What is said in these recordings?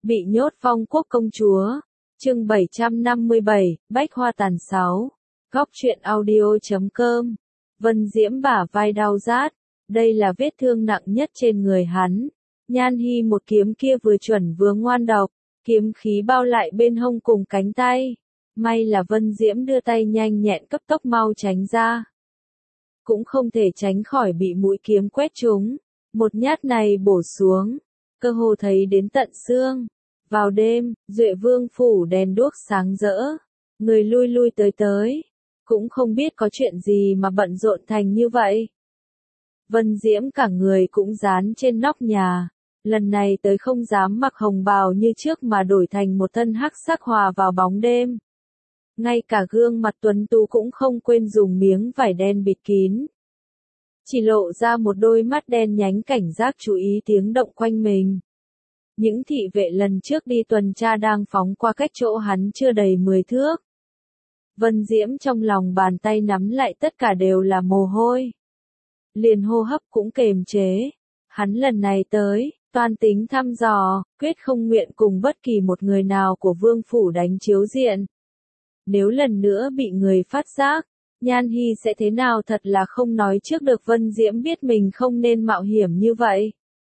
Bị nhốt Phong Quốc công chúa. Chương 757, Bách Hoa Tàn 6. Góc truyện audio.com. Vân Diễm bả vai đau rát. Đây là vết thương nặng nhất trên người hắn. Nhan Hi một kiếm kia vừa chuẩn vừa ngoan độc, kiếm khí bao lại bên hông cùng cánh tay. May là Vân Diễm đưa tay nhanh nhẹn cấp tốc mau tránh ra. Cũng không thể tránh khỏi bị mũi kiếm quét trúng. Một nhát này bổ xuống, cơ hồ thấy đến tận xương. Vào đêm, Duệ Vương phủ đèn đuốc sáng rỡ, người lui lui tới tới, cũng không biết có chuyện gì mà bận rộn thành như vậy. Vân Diễm cả người cũng dán trên nóc nhà, lần này tới không dám mặc hồng bào như trước mà đổi thành một thân hắc sắc hòa vào bóng đêm. Ngay cả gương mặt tuấn tú cũng không quên dùng miếng vải đen bịt kín. Chỉ lộ ra một đôi mắt đen nhánh cảnh giác chú ý tiếng động quanh mình. Những thị vệ lần trước đi tuần tra đang phóng qua cách chỗ hắn chưa đầy 10 thước. Vân Diễm trong lòng bàn tay nắm lại tất cả đều là mồ hôi. Liền hô hấp cũng kềm chế. Hắn lần này tới, toan tính thăm dò, quyết không nguyện cùng bất kỳ một người nào của vương phủ đánh chiếu diện. Nếu lần nữa bị người phát giác, Nhan Hi sẽ thế nào thật là không nói trước được. Vân Diễm biết mình không nên mạo hiểm như vậy.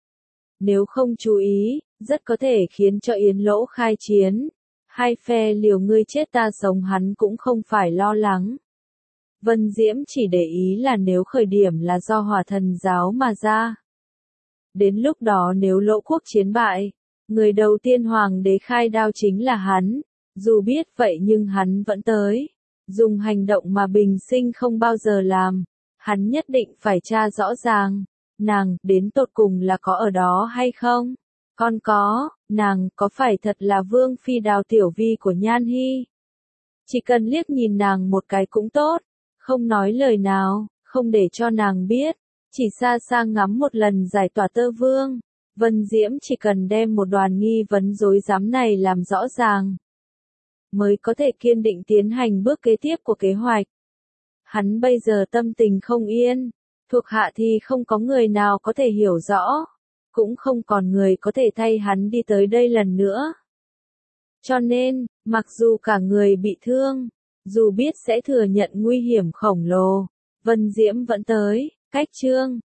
Nếu không chú ý, rất có thể khiến cho Yến Lỗ khai chiến. Hai phe liều ngươi chết ta sống hắn cũng không phải lo lắng. Vân Diễm chỉ để ý là nếu khởi điểm là do Hỏa Thần giáo mà ra. Đến lúc đó nếu Lỗ quốc chiến bại, người đầu tiên hoàng đế khai đao chính là hắn. Dù biết vậy nhưng hắn vẫn tới. Dùng hành động mà bình sinh không bao giờ làm. Hắn nhất định phải tra rõ ràng. Nàng, đến tột cùng là có ở đó hay không? Còn có, nàng, có phải thật là Vương Phi Đào Tiểu Vi của Nhan Hi? Chỉ cần liếc nhìn nàng một cái cũng tốt. Không nói lời nào, không để cho nàng biết. Chỉ xa xa ngắm một lần giải tỏa Tơ Vương. Vân Diễm chỉ cần đem một đoàn nghi vấn rối rắm này làm rõ ràng, mới có thể kiên định tiến hành bước kế tiếp của kế hoạch. Hắn bây giờ tâm tình không yên, thuộc hạ thì không có người nào có thể hiểu rõ, cũng không còn người có thể thay hắn đi tới đây lần nữa. Cho nên, mặc dù cả người bị thương, dù biết sẽ thừa nhận nguy hiểm khổng lồ, Vân Diễm vẫn tới. Cách chương